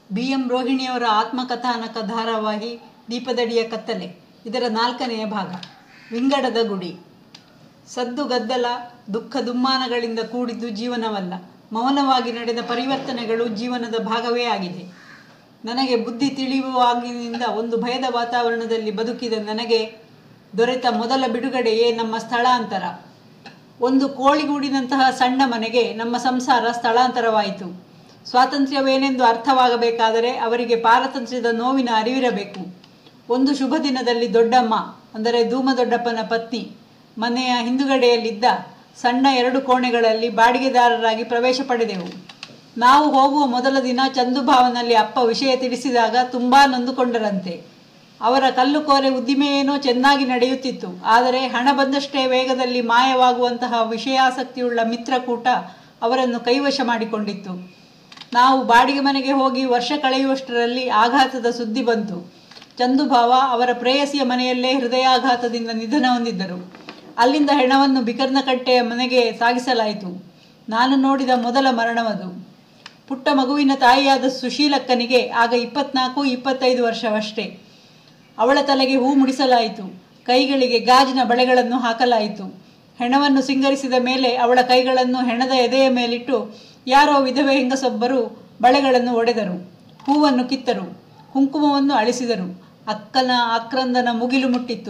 BM ರೋಹಿಣಿಯವರ ಆತ್ಮಕಥಾನಕ ಧಾರಾವಾಹಿ ದೀಪದಡಿಯ ಕತ್ತಲೆ ಇದರ 4ನೆಯ ಭಾಗ. ವಿಂಗಡದ ಗುಡಿ. ಸದ್ದು ಗದ್ದಲ ದುಃಖ ದುಮ್ಮಾನಗಳಿಂದ ಕೂಡಿದ್ದು ಜೀವನವಲ್ಲ. ಮೌನವಾಗಿ ನಡೆದ ಪರಿವರ್ತನೆಗಳು ಜೀವನದ ಭಾಗವೇ ಆಗಿದೆ. ನನಗೆ ಬುದ್ಧಿ ತಿಳಿಯುವಾಗಿನಿಂದ ಒಂದು ಭಯದ ವಾತಾವರಣದಲ್ಲಿ ಬದುಕಿದ ನನಗೆ ದೊರೆತ ಮೊದಲ ಬಿಡುಗಡೆಯೇ ನಮ್ಮ ಸ್ಥಳಾಂತರ. ಒಂದು ಕೋಳಿಗೂಡಿನಂತಹ ಸಣ್ಣ ಮನೆಗೆ ನಮ್ಮ ಸಂಸಾರ ಸ್ಥಳಾಂತರವಾಯಿತು. ಸ್ವಾತಂತ್ರ್ಯವೇನೆಂದು ಅರ್ಥವಾಗಬೇಕಾದರೆ ಅವರಿಗೆ ಪಾರತಂತ್ರ್ಯದ ನೋವಿನ ಅರಿವಿರಬೇಕು. ಒಂದು ಶುಭ ದಿನದಲ್ಲಿ ದೊಡ್ಡಮ್ಮ ಅಂದರೆ ಧೂಮದೊಡ್ಡಪ್ಪನ ಪತ್ನಿ ಮನೆಯ ಹಿಂದುಗಡೆಯಲ್ಲಿದ್ದ ಸಣ್ಣ 2 ಕೋಣೆಗಳಲ್ಲಿ ಬಾಡಿಗೆದಾರರಾಗಿ ಪ್ರವೇಶ ಪಡೆದೆವು. ನಾವು ಹೋಗುವ ಮೊದಲ ದಿನ ಚಂದುಭಾವನಲ್ಲಿ ಅಪ್ಪ ವಿಷಯ ತಿಳಿಸಿದಾಗ ತುಂಬ ನೊಂದುಕೊಂಡರಂತೆ. ಅವರ ಕಲ್ಲುಕೋರೆ ಉದ್ದಿಮೆಯೇನೋ ಚೆನ್ನಾಗಿ ನಡೆಯುತ್ತಿತ್ತು. ಆದರೆ ಹಣ ಬಂದಷ್ಟೇ ವೇಗದಲ್ಲಿ ಮಾಯವಾಗುವಂತಹ ವಿಷಯಾಸಕ್ತಿಯುಳ್ಳ ಮಿತ್ರಕೂಟ ಅವರನ್ನು ಕೈವಶ ಮಾಡಿಕೊಂಡಿತ್ತು. ನಾವು ಬಾಡಿಗೆ ಮನೆಗೆ ಹೋಗಿ ವರ್ಷ ಕಳೆಯುವಷ್ಟರಲ್ಲಿ ಆಘಾತದ ಸುದ್ದಿ ಬಂತು. ಚಂದುಭಾವ ಅವರ ಪ್ರೇಯಸಿಯ ಮನೆಯಲ್ಲೇ ಹೃದಯಾಘಾತದಿಂದ ನಿಧನ ಹೊಂದಿದ್ದರು. ಅಲ್ಲಿಂದ ಹೆಣವನ್ನು ಬಿಕರ್ನಕಟ್ಟೆಯ ಮನೆಗೆ ಸಾಗಿಸಲಾಯಿತು. ನಾನು ನೋಡಿದ ಮೊದಲ ಮರಣವದು. ಪುಟ್ಟ ಮಗುವಿನ ತಾಯಿಯಾದ ಸುಶೀಲಕ್ಕನಿಗೆ ಆಗ 24-25 ವರ್ಷವಷ್ಟೇ. ಅವಳ ತಲೆಗೆ ಹೂ ಮುಡಿಸಲಾಯಿತು. ಕೈಗಳಿಗೆ ಗಾಜಿನ ಬಳೆಗಳನ್ನು ಹಾಕಲಾಯಿತು. ಹೆಣವನ್ನು ಸಿಂಗರಿಸಿದ ಮೇಲೆ ಅವಳ ಕೈಗಳನ್ನು ಹೆಣದ ಎದೆಯ ಮೇಲಿಟ್ಟು ಯಾರೋ ವಿಧವೆ ಹೆಂಗಸೊಬ್ಬರು ಬಳೆಗಳನ್ನು ಒಡೆದರು, ಹೂವನ್ನು ಕಿತ್ತರು, ಕುಂಕುಮವನ್ನು ಅಳಿಸಿದರು. ಅಕ್ಕನ ಆಕ್ರಂದನ ಮುಗಿಲು ಮುಟ್ಟಿತ್ತು.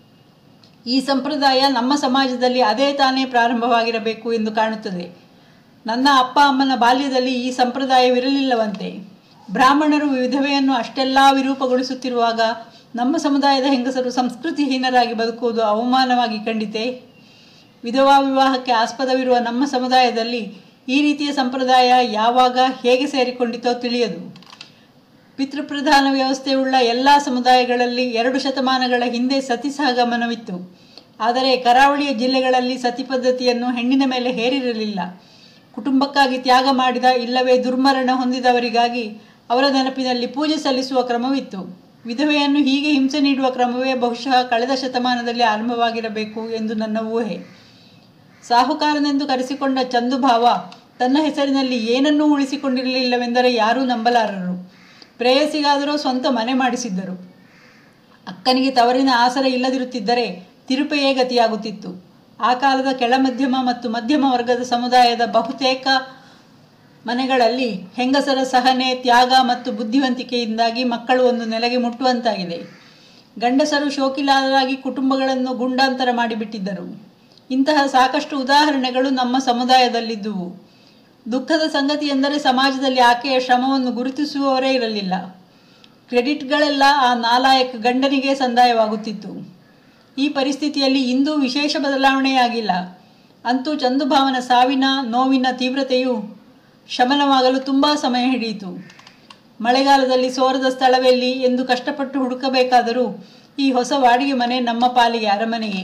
ಈ ಸಂಪ್ರದಾಯ ನಮ್ಮ ಸಮಾಜದಲ್ಲಿ ಅದೇ ತಾನೇ ಪ್ರಾರಂಭವಾಗಿರಬೇಕು ಎಂದು ಕಾಣುತ್ತದೆ. ನನ್ನ ಅಪ್ಪ ಅಮ್ಮನ ಬಾಲ್ಯದಲ್ಲಿ ಈ ಸಂಪ್ರದಾಯವಿರಲಿಲ್ಲವಂತೆ. ಬ್ರಾಹ್ಮಣರು ವಿಧವೆಯನ್ನು ಅಷ್ಟೆಲ್ಲ ವಿರೂಪಗೊಳಿಸುತ್ತಿರುವಾಗ ನಮ್ಮ ಸಮುದಾಯದ ಹೆಂಗಸರು ಸಂಸ್ಕೃತಿಹೀನರಾಗಿ ಬದುಕುವುದು ಅವಮಾನವಾಗಿ ಕಂಡಿತೆ. ವಿಧವಾ ವಿವಾಹಕ್ಕೆ ಆಸ್ಪದವಿರುವ ನಮ್ಮ ಸಮುದಾಯದಲ್ಲಿ ಈ ರೀತಿಯ ಸಂಪ್ರದಾಯ ಯಾವಾಗ ಹೇಗೆ ಸೇರಿಕೊಂಡಿತೋ ತಿಳಿಯದು. ಪಿತೃಪ್ರಧಾನ ವ್ಯವಸ್ಥೆಯುಳ್ಳ ಎಲ್ಲ ಸಮುದಾಯಗಳಲ್ಲಿ 2 ಶತಮಾನಗಳ ಹಿಂದೆ ಸತಿ ಸಹಗಮನವಿತ್ತು. ಆದರೆ ಕರಾವಳಿಯ ಜಿಲ್ಲೆಗಳಲ್ಲಿ ಸತಿ ಪದ್ಧತಿಯನ್ನು ಹೆಣ್ಣಿನ ಮೇಲೆ ಹೇರಿರಲಿಲ್ಲ. ಕುಟುಂಬಕ್ಕಾಗಿ ತ್ಯಾಗ ಮಾಡಿದ ಇಲ್ಲವೇ ದುರ್ಮರಣ ಹೊಂದಿದವರಿಗಾಗಿ ಅವರ ನೆನಪಿನಲ್ಲಿ ಪೂಜೆ ಸಲ್ಲಿಸುವ ಕ್ರಮವಿತ್ತು. ವಿಧವೆಯನ್ನು ಹೀಗೆ ಹಿಂಸೆ ನೀಡುವ ಕ್ರಮವೇ ಬಹುಶಃ ಕಳೆದ ಶತಮಾನದಲ್ಲಿ ಆರಂಭವಾಗಿರಬೇಕು ಎಂದು ನನ್ನ ಊಹೆ. ಸಾಹುಕಾರನೆಂದು ಕರೆಸಿಕೊಂಡ ಚಂದುಭಾವ ತನ್ನ ಹೆಸರಿನಲ್ಲಿ ಏನನ್ನೂ ಉಳಿಸಿಕೊಂಡಿರಲಿಲ್ಲವೆಂದರೆ ಯಾರೂ ನಂಬಲಾರರು. ಪ್ರೇಯಸಿಗಾದರೂ ಸ್ವಂತ ಮನೆ ಮಾಡಿಸಿದ್ದರು. ಅಕ್ಕನಿಗೆ ತವರಿನ ಆಸರೆ ಇಲ್ಲದಿರುತ್ತಿದ್ದರೆ ತಿರುಪೆಯೇ ಗತಿಯಾಗುತ್ತಿತ್ತು. ಆ ಕಾಲದ ಕೆಳ ಮಧ್ಯಮ ಮತ್ತು ಮಧ್ಯಮ ವರ್ಗದ ಸಮುದಾಯದ ಬಹುತೇಕ ಮನೆಗಳಲ್ಲಿ ಹೆಂಗಸರ ಸಹನೆ, ತ್ಯಾಗ ಮತ್ತು ಬುದ್ಧಿವಂತಿಕೆಯಿಂದಾಗಿ ಮಕ್ಕಳು ಒಂದು ನೆಲೆಗೆ ಮುಟ್ಟುವಂತಾಗಿದೆ. ಗಂಡಸರು ಶೋಕಿಲಾದರಾಗಿ ಕುಟುಂಬಗಳನ್ನು ಗುಂಡಾಂತರ ಮಾಡಿಬಿಟ್ಟಿದ್ದರು. ಇಂತಹ ಸಾಕಷ್ಟು ಉದಾಹರಣೆಗಳು ನಮ್ಮ ಸಮುದಾಯದಲ್ಲಿದ್ದುವು. ದುಃಖದ ಸಂಗತಿ ಎಂದರೆ ಸಮಾಜದಲ್ಲಿ ಆಕೆಯ ಶ್ರಮವನ್ನು ಗುರುತಿಸುವವರೇ ಇರಲಿಲ್ಲ. ಕ್ರೆಡಿಟ್ಗಳೆಲ್ಲ ಆ ನಾಲಾಯಕ ಗಂಡನಿಗೆ ಸಂದಾಯವಾಗುತ್ತಿತ್ತು. ಈ ಪರಿಸ್ಥಿತಿಯಲ್ಲಿ ಇಂದೂ ವಿಶೇಷ ಬದಲಾವಣೆಯಾಗಿಲ್ಲ. ಅಂತೂ ಚಂದುಭಾವನ ಸಾವಿನ ನೋವಿನ ತೀವ್ರತೆಯು ಶಮನವಾಗಲು ತುಂಬ ಸಮಯ ಹಿಡಿಯಿತು. ಮಳೆಗಾಲದಲ್ಲಿ ಸೋರದ ಸ್ಥಳವೆಲ್ಲಿ ಎಂದು ಕಷ್ಟಪಟ್ಟು ಹುಡುಕಬೇಕಾದರೂ ಈ ಹೊಸ ಬಾಡಿಗೆ ಮನೆ ನಮ್ಮ ಪಾಲಿಗೆ ಅರಮನೆಯೇ.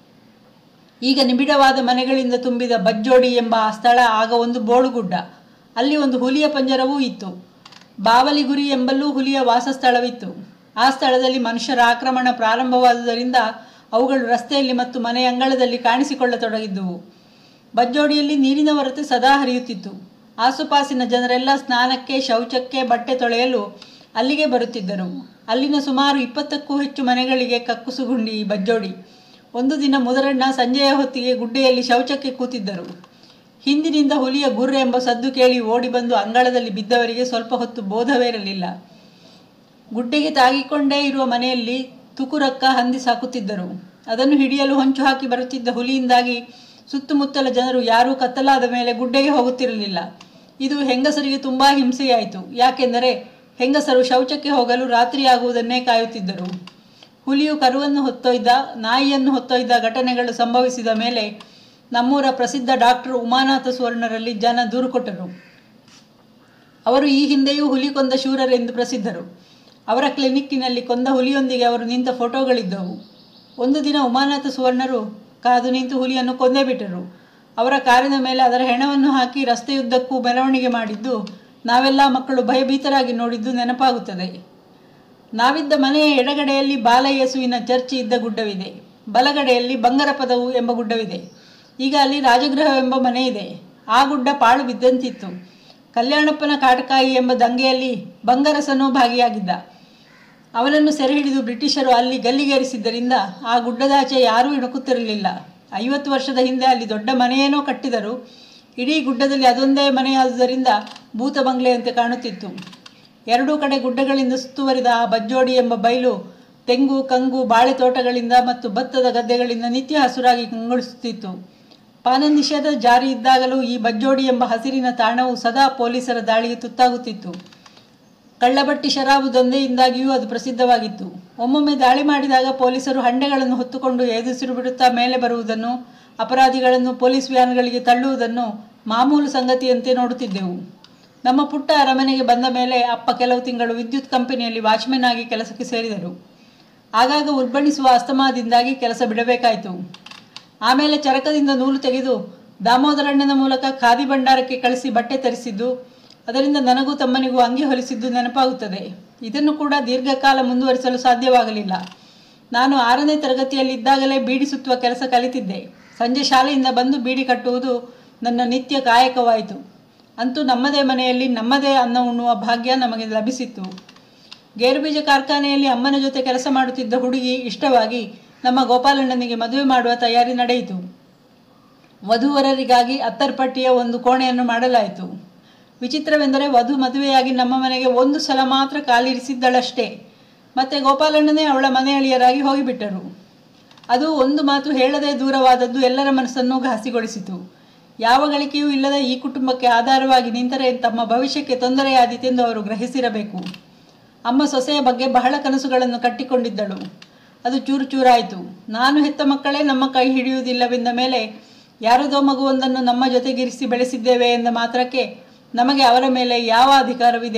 ಈಗ ನಿಬಿಡವಾದ ಮನೆಗಳಿಂದ ತುಂಬಿದ ಬಜ್ಜೋಡಿ ಎಂಬ ಆ ಸ್ಥಳ ಆಗ ಒಂದು ಬೋಳುಗುಡ್ಡ. ಅಲ್ಲಿ ಒಂದು ಹುಲಿಯ ಪಂಜರವೂ ಇತ್ತು. ಬಾವಲಿಗುರಿ ಎಂಬಲ್ಲೂ ಹುಲಿಯ ವಾಸಸ್ಥಳವಿತ್ತು. ಆ ಸ್ಥಳದಲ್ಲಿ ಮನುಷ್ಯರ ಆಕ್ರಮಣ ಪ್ರಾರಂಭವಾದುದರಿಂದ ಅವುಗಳು ರಸ್ತೆಯಲ್ಲಿ ಮತ್ತು ಮನೆ ಅಂಗಳದಲ್ಲಿ ಕಾಣಿಸಿಕೊಳ್ಳತೊಡಗಿದ್ದುವು. ಬಜ್ಜೋಡಿಯಲ್ಲಿ ನೀರಿನ ಹೊರತೆ ಸದಾ ಹರಿಯುತ್ತಿತ್ತು. ಆಸುಪಾಸಿನ ಜನರೆಲ್ಲ ಸ್ನಾನಕ್ಕೆ, ಶೌಚಕ್ಕೆ, ಬಟ್ಟೆ ತೊಳೆಯಲು ಅಲ್ಲಿಗೆ ಬರುತ್ತಿದ್ದರು. ಅಲ್ಲಿನ ಸುಮಾರು 20ಕ್ಕೂ ಹೆಚ್ಚು ಮನೆಗಳಿಗೆ ಕಕ್ಕುಸುಗುಂಡಿ ಈ ಬಜ್ಜೋಡಿ. ಒಂದು ದಿನ ಮುದರಣ್ಣ ಸಂಜೆಯ ಹೊತ್ತಿಗೆ ಗುಡ್ಡೆಯಲ್ಲಿ ಶೌಚಕ್ಕೆ ಕೂತಿದ್ದರು. ಹಿಂದಿನಿಂದ ಹುಲಿಯ ಗುರ್ರೆ ಎಂಬ ಸದ್ದು ಕೇಳಿ ಓಡಿ ಬಂದು ಅಂಗಳದಲ್ಲಿ ಬಿದ್ದವರಿಗೆ ಸ್ವಲ್ಪ ಹೊತ್ತು ಬೋಧವಿರಲಿಲ್ಲ. ಗುಡ್ಡೆಗೆ ತಾಗಿಕೊಂಡೇ ಇರುವ ಮನೆಯಲ್ಲಿ ತುಕುರಕ್ಕ ಹಂದಿ ಸಾಕುತ್ತಿದ್ದರು. ಅದನ್ನು ಹಿಡಿಯಲು ಹೊಂಚು ಹಾಕಿ ಬರುತ್ತಿದ್ದ ಹುಲಿಯಿಂದಾಗಿ ಸುತ್ತಮುತ್ತಲ ಜನರು ಯಾರೂ ಕತ್ತಲಾದ ಮೇಲೆ ಗುಡ್ಡೆಗೆ ಹೋಗುತ್ತಿರಲಿಲ್ಲ. ಇದು ಹೆಂಗಸರಿಗೆ ತುಂಬ ಹಿಂಸೆಯಾಯಿತು. ಯಾಕೆಂದರೆ ಹೆಂಗಸರು ಶೌಚಕ್ಕೆ ಹೋಗಲು ರಾತ್ರಿಯಾಗುವುದನ್ನೇ ಕಾಯುತ್ತಿದ್ದರು. ಹುಲಿಯು ಕರುವನ್ನು ಹೊತ್ತೊಯ್ದ, ನಾಯಿಯನ್ನು ಹೊತ್ತೊಯ್ದ ಘಟನೆಗಳು ಸಂಭವಿಸಿದ ಮೇಲೆ ನಮ್ಮೂರ ಪ್ರಸಿದ್ಧ ಡಾಕ್ಟರ್ ಉಮಾನಾಥ ಸುವರ್ಣರಲ್ಲಿ ಜನ ದೂರು ಕೊಟ್ಟರು. ಅವರು ಈ ಹಿಂದೆಯೂ ಹುಲಿ ಕೊಂದ ಶೂರರೆಂದು ಪ್ರಸಿದ್ಧರು. ಅವರ ಕ್ಲಿನಿಕ್ಕಿನಲ್ಲಿ ಕೊಂದ ಹುಲಿಯೊಂದಿಗೆ ಅವರು ನಿಂತ ಫೋಟೋಗಳಿದ್ದವು. ಒಂದು ದಿನ ಉಮಾನಾಥ ಸುವರ್ಣರು ಕಾದು ನಿಂತು ಹುಲಿಯನ್ನು ಕೊಂದೇ ಬಿಟ್ಟರು. ಅವರ ಕಾರಿನ ಮೇಲೆ ಅದರ ಹೆಣವನ್ನು ಹಾಕಿ ರಸ್ತೆಯುದ್ದಕ್ಕೂ ಮೆರವಣಿಗೆ ಮಾಡಿದ್ದು ನಾವೆಲ್ಲ ಮಕ್ಕಳು ಭಯಭೀತರಾಗಿ ನೋಡಿದ್ದು ನೆನಪಾಗುತ್ತದೆ. ನಾವಿದ್ದ ಮನೆಯ ಎಡಗಡೆಯಲ್ಲಿ ಬಾಲಯೇಸುವಿನ ಚರ್ಚಿ ಇದ್ದ ಗುಡ್ಡವಿದೆ. ಬಲಗಡೆಯಲ್ಲಿ ಬಂಗರಪದವು ಎಂಬ ಗುಡ್ಡವಿದೆ. ಈಗ ಅಲ್ಲಿ ರಾಜಗೃಹವೆಂಬ ಮನೆ ಇದೆ. ಆ ಗುಡ್ಡ ಪಾಳು ಬಿದ್ದಂತಿತ್ತು. ಕಲ್ಯಾಣಪ್ಪನ ಕಾಟಕಾಯಿ ಎಂಬ ದಂಗೆಯಲ್ಲಿ ಬಂಗರಸನೂ ಭಾಗಿಯಾಗಿದ್ದ. ಅವನನ್ನು ಸೆರೆ ಹಿಡಿದು ಬ್ರಿಟಿಷರು ಅಲ್ಲಿ ಗಲ್ಲಿಗೇರಿಸಿದ್ದರಿಂದ ಆ ಗುಡ್ಡದಾಚೆ ಯಾರೂ ಇಣುಕುತ್ತಿರಲಿಲ್ಲ. 50 ವರ್ಷದ ಹಿಂದೆ ಅಲ್ಲಿ ದೊಡ್ಡ ಮನೆಯೇನೋ ಕಟ್ಟಿದರು. ಇಡೀ ಗುಡ್ಡದಲ್ಲಿ ಅದೊಂದೇ ಮನೆಯಾದುದರಿಂದ ಭೂತ ಬಂಗ್ಲೆಯಂತೆ ಕಾಣುತ್ತಿತ್ತು. ಎರಡೂ ಕಡೆ ಗುಡ್ಡಗಳಿಂದ ಸುತ್ತುವರಿದ ಆ ಬಜ್ಜೋಡಿ ಎಂಬ ಬಯಲು ತೆಂಗು, ಕಂಗು, ಬಾಳೆ ತೋಟಗಳಿಂದ ಮತ್ತು ಭತ್ತದ ಗದ್ದೆಗಳಿಂದ ನಿತ್ಯ ಹಸುರಾಗಿ ಕಂಗೊಳಿಸುತ್ತಿತ್ತು. ಪಾನ ನಿಷೇಧ ಜಾರಿ ಇದ್ದಾಗಲೂ ಈ ಬಜ್ಜೋಡಿ ಎಂಬ ಹಸಿರಿನ ತಾಣವು ಸದಾ ಪೊಲೀಸರ ದಾಳಿಗೆ ತುತ್ತಾಗುತ್ತಿತ್ತು. ಕಳ್ಳಬಟ್ಟಿ ಶರಾಬು ದಂಧೆಯಿಂದಾಗಿಯೂ ಅದು ಪ್ರಸಿದ್ಧವಾಗಿತ್ತು. ಒಮ್ಮೊಮ್ಮೆ ದಾಳಿ ಮಾಡಿದಾಗ ಪೊಲೀಸರು ಹಂಡೆಗಳನ್ನು ಹೊತ್ತುಕೊಂಡು ಎದುರಿಸಿರು ಬಿಡುತ್ತಾ ಮೇಲೆ ಬರುವುದನ್ನು, ಅಪರಾಧಿಗಳನ್ನು ಪೊಲೀಸ್ ವ್ಯಾನ್ಗಳಿಗೆ ತಳ್ಳುವುದನ್ನು ಮಾಮೂಲು ಸಂಗತಿಯಂತೆ ನೋಡುತ್ತಿದ್ದೆವು. ನಮ್ಮ ಪುಟ್ಟ ಅರಮನೆಗೆ ಬಂದ ಮೇಲೆ ಅಪ್ಪ ಕೆಲವು ತಿಂಗಳು ವಿದ್ಯುತ್ ಕಂಪನಿಯಲ್ಲಿ ವಾಚ್ಮೆನ್ ಆಗಿ ಕೆಲಸಕ್ಕೆ ಸೇರಿದರು. ಆಗಾಗ ಉಲ್ಬಣಿಸುವ ಅಸ್ತಮಾದಿಂದಾಗಿ ಕೆಲಸ ಬಿಡಬೇಕಾಯಿತು. ಆಮೇಲೆ ಚರಕದಿಂದ ನೂಲು ತೆಗೆದು ದಾಮೋದರಣ್ಣನ ಮೂಲಕ ಖಾದಿ ಭಂಡಾರಕ್ಕೆ ಕಳಿಸಿ ಬಟ್ಟೆ ತರಿಸಿದ್ದು, ಅದರಿಂದ ನನಗೂ ತಮ್ಮನಿಗೂ ಅಂಗಿ ಹೊಲಿಸಿದ್ದು ನೆನಪಾಗುತ್ತದೆ. ಇದನ್ನು ಕೂಡ ದೀರ್ಘಕಾಲ ಮುಂದುವರಿಸಲು ಸಾಧ್ಯವಾಗಲಿಲ್ಲ. ನಾನು 6ನೇ ತರಗತಿಯಲ್ಲಿದ್ದಾಗಲೇ ಬೀಡಿ ಸುತ್ತುವ ಕೆಲಸ ಕಲಿತಿದ್ದೆ. ಸಂಜೆ ಶಾಲೆಯಿಂದ ಬಂದು ಬೀಡಿ ಕಟ್ಟುವುದು ನನ್ನ ನಿತ್ಯ ಕಾಯಕವಾಯಿತು. ಅಂತೂ ನಮ್ಮದೇ ಮನೆಯಲ್ಲಿ ನಮ್ಮದೇ ಅನ್ನ ಉಣ್ಣುವ ಭಾಗ್ಯ ನಮಗೆ ಲಭಿಸಿತ್ತು. ಗೇರುಬೀಜ ಕಾರ್ಖಾನೆಯಲ್ಲಿ ಅಮ್ಮನ ಜೊತೆ ಕೆಲಸ ಮಾಡುತ್ತಿದ್ದ ಹುಡುಗಿ ಇಷ್ಟವಾಗಿ ನಮ್ಮ ಗೋಪಾಲಣ್ಣನಿಗೆ ಮದುವೆ ಮಾಡುವ ತಯಾರಿ ನಡೆಯಿತು. ವಧುವರರಿಗಾಗಿ ಅತ್ತರ್ಪಟ್ಟಿಯ ಒಂದು ಕೋಣೆಯನ್ನು ಮಾಡಲಾಯಿತು. ವಿಚಿತ್ರವೆಂದರೆ ವಧು ಮದುವೆಯಾಗಿ ನಮ್ಮ ಮನೆಗೆ ಒಂದು ಸಲ ಮಾತ್ರ ಕಾಲಿರಿಸಿದ್ದಳಷ್ಟೇ. ಮತ್ತೆ ಗೋಪಾಲಣ್ಣನೇ ಅವಳ ಮನೆಯಳಿಯರಾಗಿ ಹೋಗಿಬಿಟ್ಟರು. ಅದು ಒಂದು ಮಾತು ಹೇಳದೆ ದೂರವಾದದ್ದು ಎಲ್ಲರ ಮನಸ್ಸನ್ನು ಘಾಸಿಗೊಳಿಸಿತು. ಯಾವ ಗಳಿಕೆಯೂ ಇಲ್ಲದ ಈ ಕುಟುಂಬಕ್ಕೆ ಆಧಾರವಾಗಿ ನಿಂತರೆ ತಮ್ಮ ಭವಿಷ್ಯಕ್ಕೆ ತೊಂದರೆಯಾದೀತೆಂದು ಅವರು ಗ್ರಹಿಸಿರಬೇಕು. ಅಮ್ಮ ಸೊಸೆಯ ಬಗ್ಗೆ ಬಹಳ ಕನಸುಗಳನ್ನು ಕಟ್ಟಿಕೊಂಡಿದ್ದಳು. ಅದು ಚೂರು ಚೂರಾಯಿತು. ನಾನು ಹೆತ್ತ ಮಕ್ಕಳೇ ನಮ್ಮ ಕೈ ಹಿಡಿಯುವುದಿಲ್ಲವೆಂದ ಮೇಲೆ ಯಾರದೋ ಮಗುವೊಂದನ್ನು ನಮ್ಮ ಜೊತೆಗಿರಿಸಿ ಬೆಳೆಸಿದ್ದೇವೆ ಎಂದ ಮಾತ್ರಕ್ಕೆ ನಮಗೆ ಅವರ ಮೇಲೆ ಯಾವ ಅಧಿಕಾರವಿದೆ?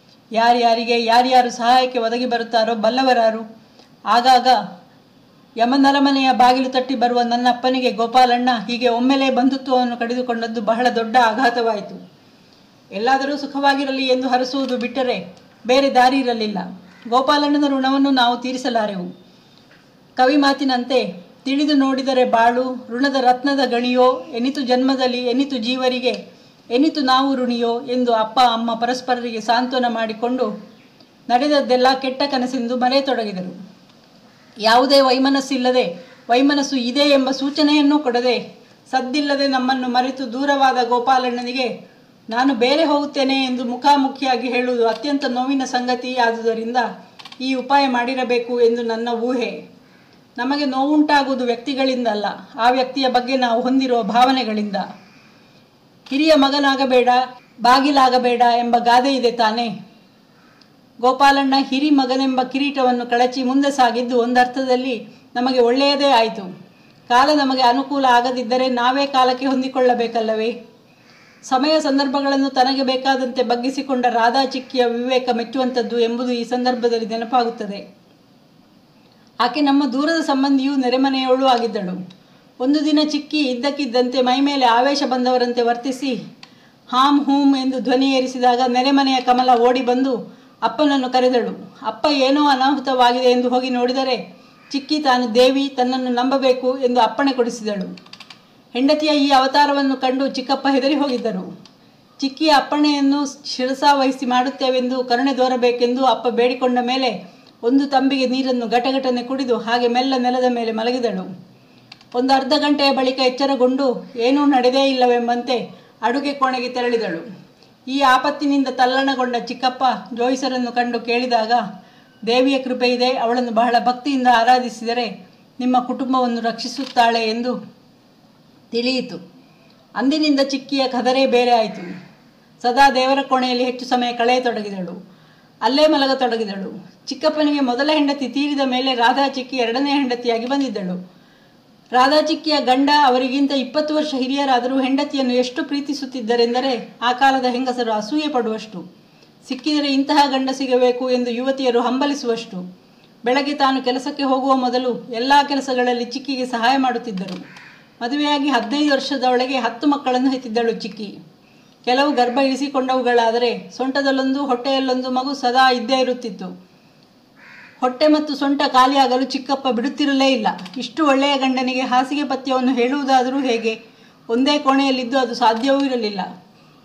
ಯಾರ್ಯಾರು ಸಹಾಯಕ್ಕೆ ಒದಗಿ ಬರುತ್ತಾರೋ ಬಲ್ಲವರಾರು? ಆಗಾಗ ಯಮನರಮನೆಯ ಬಾಗಿಲು ತಟ್ಟಿ ಬರುವ ನನ್ನ ಅಪ್ಪನಿಗೆ ಗೋಪಾಲಣ್ಣ ಹೀಗೆ ಒಮ್ಮೆಲೇ ಬಂಧುತ್ವವನ್ನು ಕಡಿದುಕೊಂಡದ್ದು ಬಹಳ ದೊಡ್ಡ ಆಘಾತವಾಯಿತು. ಎಲ್ಲಾದರೂ ಸುಖವಾಗಿರಲಿ ಎಂದು ಹರಸುವುದು ಬಿಟ್ಟರೆ ಬೇರೆ ದಾರಿ ಇರಲಿಲ್ಲ. ಗೋಪಾಲಣ್ಣನ ಋಣವನ್ನು ನಾವು ತೀರಿಸಲಾರೆವು. ಕವಿ ಮಾತಿನಂತೆ ತಿಳಿದು ನೋಡಿದರೆ ಬಾಳು ಋಣದ ರತ್ನದ ಗಣಿಯೋ, ಎನಿತು ಜನ್ಮದಲ್ಲಿ ಎನಿತು ಜೀವರಿಗೆ ಎನಿತು ನಾವು ಋಣಿಯೋ ಎಂದು ಅಪ್ಪ ಅಮ್ಮ ಪರಸ್ಪರರಿಗೆ ಸಾಂತ್ವನ ಮಾಡಿಕೊಂಡು ನಡೆದದ್ದೆಲ್ಲ ಕೆಟ್ಟ ಕನಸೆಂದು ಮರೆಯತೊಡಗಿದರು. ಯಾವುದೇ ವೈಮನಸ್ಸಿಲ್ಲದೆ ವೈಮನಸ್ಸು ಇದೆ ಎಂಬ ಸೂಚನೆಯನ್ನೂ ಕೊಡದೆ ಸದ್ದಿಲ್ಲದೆ ನಮ್ಮನ್ನು ಮರೆತು ದೂರವಾದ ಗೋಪಾಲಣ್ಣನಿಗೆ ನಾನು ಬೇರೆ ಹೋಗುತ್ತೇನೆ ಎಂದು ಮುಖಾಮುಖಿಯಾಗಿ ಹೇಳುವುದು ಅತ್ಯಂತ ನೋವಿನ ಸಂಗತಿ ಆದುದರಿಂದ ಈ ಉಪಾಯ ಮಾಡಿರಬೇಕು ಎಂದು ನನ್ನ ಊಹೆ. ನಮಗೆ ನೋವುಂಟಾಗುವುದು ವ್ಯಕ್ತಿಗಳಿಂದಲ್ಲ, ಆ ವ್ಯಕ್ತಿಯ ಬಗ್ಗೆ ನಾವು ಹೊಂದಿರುವ ಭಾವನೆಗಳಿಂದ. ಹಿರಿಯ ಮಗನಾಗಬೇಡ, ಬಾಗಿಲಾಗಬೇಡ ಎಂಬ ಗಾದೆ ಇದೆ ತಾನೇ. ಗೋಪಾಲಣ್ಣ ಹಿರಿ ಮಗನೆಂಬ ಕಿರೀಟವನ್ನು ಕಳಚಿ ಮುಂದೆ ಸಾಗಿದ್ದು ಒಂದರ್ಥದಲ್ಲಿ ನಮಗೆ ಒಳ್ಳೆಯದೇ ಆಯಿತು. ಕಾಲ ನಮಗೆ ಅನುಕೂಲ ಆಗದಿದ್ದರೆ ನಾವೇ ಕಾಲಕ್ಕೆ ಹೊಂದಿಕೊಳ್ಳಬೇಕಲ್ಲವೇ? ಸಮಯ ಸಂದರ್ಭಗಳನ್ನು ತನಗೆ ಬೇಕಾದಂತೆ ಬಗ್ಗಿಸಿಕೊಂಡ ರಾಧಾ ಚಿಕ್ಕಿಯ ವಿವೇಕ ಮೆಚ್ಚುವಂಥದ್ದು ಎಂಬುದು ಈ ಸಂದರ್ಭದಲ್ಲಿ ನೆನಪಾಗುತ್ತದೆ. ಆಕೆ ನಮ್ಮ ದೂರದ ಸಂಬಂಧಿಯೂ ನೆರೆಮನೆಯವಳೂ ಆಗಿದ್ದಳು. ಒಂದು ದಿನ ಚಿಕ್ಕಿ ಇದ್ದಕ್ಕಿದ್ದಂತೆ ಮೈಮೇಲೆ ಆವೇಶ ಬಂದವರಂತೆ ವರ್ತಿಸಿ ಹಾಂ ಹೂಂ ಎಂದು ಧ್ವನಿ ಏರಿಸಿದಾಗ ನೆರೆಮನೆಯ ಕಮಲ ಓಡಿ ಬಂದು ಅಪ್ಪನನ್ನು ಕರೆದಳು. ಅಪ್ಪ ಏನೋ ಅನಾಹುತವಾಗಿದೆ ಎಂದು ಹೋಗಿ ನೋಡಿದರೆ ಚಿಕ್ಕಿ ತಾನು ದೇವಿ, ತನ್ನನ್ನು ನಂಬಬೇಕು ಎಂದು ಅಪ್ಪಣೆ ಕೊಡಿಸಿದಳು. ಹೆಂಡತಿಯ ಈ ಅವತಾರವನ್ನು ಕಂಡು ಚಿಕ್ಕಪ್ಪ ಹೆದರಿ ಹೋಗಿದ್ದರು. ಚಿಕ್ಕಿಯ ಅಪ್ಪಣೆಯನ್ನು ಶಿರಸಾವಹಿಸಿ ಮಾಡುತ್ತೇವೆಂದು ಕರುಣೆ ತೋರಬೇಕೆಂದು ಅಪ್ಪ ಬೇಡಿಕೊಂಡ ಮೇಲೆ ಒಂದು ತಂಬಿಗೆ ನೀರನ್ನು ಗಟಗಟನೆ ಕುಡಿದು ಹಾಗೆ ಮೆಲ್ಲ ನೆಲದ ಮೇಲೆ ಮಲಗಿದಳು. ಒಂದು ಅರ್ಧ ಗಂಟೆಯ ಬಳಿಕ ಎಚ್ಚರಗೊಂಡು ಏನೂ ನಡೆದೇ ಇಲ್ಲವೆಂಬಂತೆ ಅಡುಗೆ ಕೋಣೆಗೆ ತೆರಳಿದಳು. ಈ ಆಪತ್ತಿನಿಂದ ತಲ್ಲಣಗೊಂಡ ಚಿಕ್ಕಪ್ಪ ಜೋಯಿಸರನ್ನು ಕಂಡು ಕೇಳಿದಾಗ, ದೇವಿಯ ಕೃಪೆ ಇದೆ, ಅವಳನ್ನು ಬಹಳ ಭಕ್ತಿಯಿಂದ ಆರಾಧಿಸಿದರೆ ನಿಮ್ಮ ಕುಟುಂಬವನ್ನು ರಕ್ಷಿಸುತ್ತಾಳೆ ಎಂದು ತಿಳಿಯಿತು. ಅಂದಿನಿಂದ ಚಿಕ್ಕಿಯ ಕದರೇ ಬೇರೆ ಆಯಿತು. ಸದಾ ದೇವರ ಕೋಣೆಯಲ್ಲಿ ಹೆಚ್ಚು ಸಮಯ ಕಳೆಯತೊಡಗಿದಳು. ಅಲ್ಲೇ ಮಲಗತೊಡಗಿದಳು. ಚಿಕ್ಕಪ್ಪನಿಗೆ ಮೊದಲ ಹೆಂಡತಿ ತೀರಿದ ಮೇಲೆ ರಾಧಾ ಚಿಕ್ಕಿ ಎರಡನೇ ಹೆಂಡತಿಯಾಗಿ ಬಂದಿದ್ದಳು. ರಾಧಾ ಚಿಕ್ಕಿಯ ಗಂಡ ಅವರಿಗಿಂತ 20 ವರ್ಷ ಹಿರಿಯರಾದರೂ ಹೆಂಡತಿಯನ್ನು ಎಷ್ಟು ಪ್ರೀತಿಸುತ್ತಿದ್ದರೆಂದರೆ ಆ ಕಾಲದ ಹೆಂಗಸರು ಅಸೂಯೆ ಪಡುವಷ್ಟು. ಸಿಕ್ಕಿದರೆ ಇಂತಹ ಗಂಡ ಸಿಗಬೇಕು ಎಂದು ಯುವತಿಯರು ಹಂಬಲಿಸುವಷ್ಟು. ಬೆಳಗ್ಗೆ ತಾನು ಕೆಲಸಕ್ಕೆ ಹೋಗುವ ಮೊದಲು ಎಲ್ಲ ಕೆಲಸಗಳಲ್ಲಿ ಚಿಕ್ಕಿಗೆ ಸಹಾಯ ಮಾಡುತ್ತಿದ್ದರು. ಮದುವೆಯಾಗಿ 15 ವರ್ಷದೊಳಗೆ 10 ಮಕ್ಕಳನ್ನು ಹೆತ್ತಿದ್ದಳು ಚಿಕ್ಕಿ. ಕೆಲವು ಗರ್ಭ ಇಳಿಸಿಕೊಂಡವುಗಳಾದರೆ ಸೊಂಟದಲ್ಲೊಂದು ಹೊಟ್ಟೆಯಲ್ಲೊಂದು ಮಗು ಸದಾ ಇದ್ದೇ ಇರುತ್ತಿತ್ತು. ಹೊಟ್ಟೆ ಮತ್ತು ಸೊಂಟ ಖಾಲಿಯಾಗಲು ಚಿಕ್ಕಪ್ಪ ಬಿಡುತ್ತಿರಲೇ ಇಲ್ಲ. ಇಷ್ಟು ಒಳ್ಳೆಯ ಗಂಡನಿಗೆ ಹಾಸಿಗೆ ಪಥ್ಯವನ್ನು ಹೇಳುವುದಾದರೂ ಹೇಗೆ? ಒಂದೇ ಕೋಣೆಯಲ್ಲಿದ್ದು ಅದು ಸಾಧ್ಯವೂ ಇರಲಿಲ್ಲ.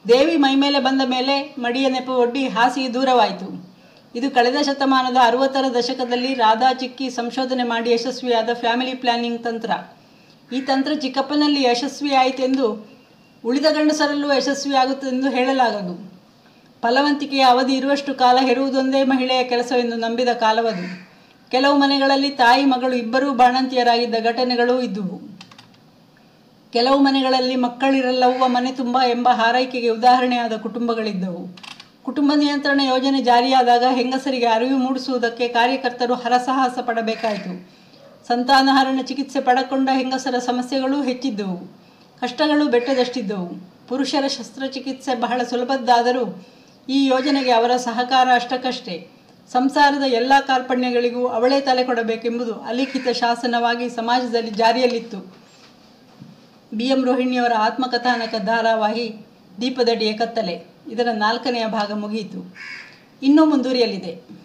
ದೇವಿ ಮೈಮೇಲೆ ಬಂದ ಮೇಲೆ ಮಡಿಯ ನೆಪ ಒಡ್ಡಿ ಹಾಸಿಗೆ ದೂರವಾಯಿತು. ಇದು ಕಳೆದ ಶತಮಾನದ 60ರ ದಶಕದಲ್ಲಿ ರಾಧಾ ಚಿಕ್ಕಿ ಸಂಶೋಧನೆ ಮಾಡಿ ಯಶಸ್ವಿಯಾದ ಫ್ಯಾಮಿಲಿ ಪ್ಲಾನಿಂಗ್ ತಂತ್ರ. ಈ ತಂತ್ರ ಚಿಕ್ಕಪ್ಪನಲ್ಲಿ ಯಶಸ್ವಿಯಾಯಿತೆಂದು ಉಳಿದ ಗಂಡಸರಲ್ಲೂ ಯಶಸ್ವಿಯಾಗುತ್ತದೆಂದು ಹೇಳಲಾಗದು. ಫಲವಂತಿಕೆಯ ಅವಧಿ ಇರುವಷ್ಟು ಕಾಲ ಹೆರುವುದೊಂದೇ ಮಹಿಳೆಯ ಕೆಲಸವೆಂದು ನಂಬಿದ ಕಾಲವದು. ಕೆಲವು ಮನೆಗಳಲ್ಲಿ ತಾಯಿ ಮಗಳು ಇಬ್ಬರೂ ಬಾಣಂತಿಯರಾಗಿದ್ದ ಘಟನೆಗಳೂ ಇದ್ದುವು. ಕೆಲವು ಮನೆಗಳಲ್ಲಿ ಮಕ್ಕಳಿರಲ್ಲವ್ವ ಮನೆ ತುಂಬ ಎಂಬ ಹಾರೈಕೆಗೆ ಉದಾಹರಣೆಯಾದ ಕುಟುಂಬಗಳಿದ್ದವು. ಕುಟುಂಬ ನಿಯಂತ್ರಣ ಯೋಜನೆ ಜಾರಿಯಾದಾಗ ಹೆಂಗಸರಿಗೆ ಅರಿವು ಮೂಡಿಸುವುದಕ್ಕೆ ಕಾರ್ಯಕರ್ತರು ಹರಸಾಹಸ ಪಡಬೇಕಾಯಿತು. ಸಂತಾನಹರಣ ಚಿಕಿತ್ಸೆ ಪಡಕೊಂಡ ಹೆಂಗಸರ ಸಮಸ್ಯೆಗಳೂ ಹೆಚ್ಚಿದ್ದವು. ಕಷ್ಟಗಳು ಬೆಟ್ಟದಷ್ಟಿದ್ದವು. ಪುರುಷರ ಶಸ್ತ್ರಚಿಕಿತ್ಸೆ ಬಹಳ ಸುಲಭದ್ದಾದರೂ ಈ ಯೋಜನೆಗೆ ಅವರ ಸಹಕಾರ ಅಷ್ಟಕ್ಕಷ್ಟೇ. ಸಂಸಾರದ ಎಲ್ಲ ಕಾರ್ಪಣ್ಯಗಳಿಗೂ ಅವಳೇ ತಲೆ ಕೊಡಬೇಕೆಂಬುದು ಅಲಿಖಿತ ಶಾಸನವಾಗಿ ಸಮಾಜದಲ್ಲಿ ಜಾರಿಯಲ್ಲಿತ್ತು. BM ರೋಹಿಣಿಯವರ ಆತ್ಮಕಥಾನಕ ಧಾರಾವಾಹಿ ದೀಪದಡಿಯ ಕತ್ತಲೆ ಇದರ 4ನೆಯ ಭಾಗ ಮುಗಿಯಿತು. ಇನ್ನೂ ಮುಂದುವರಿಯಲಿದೆ.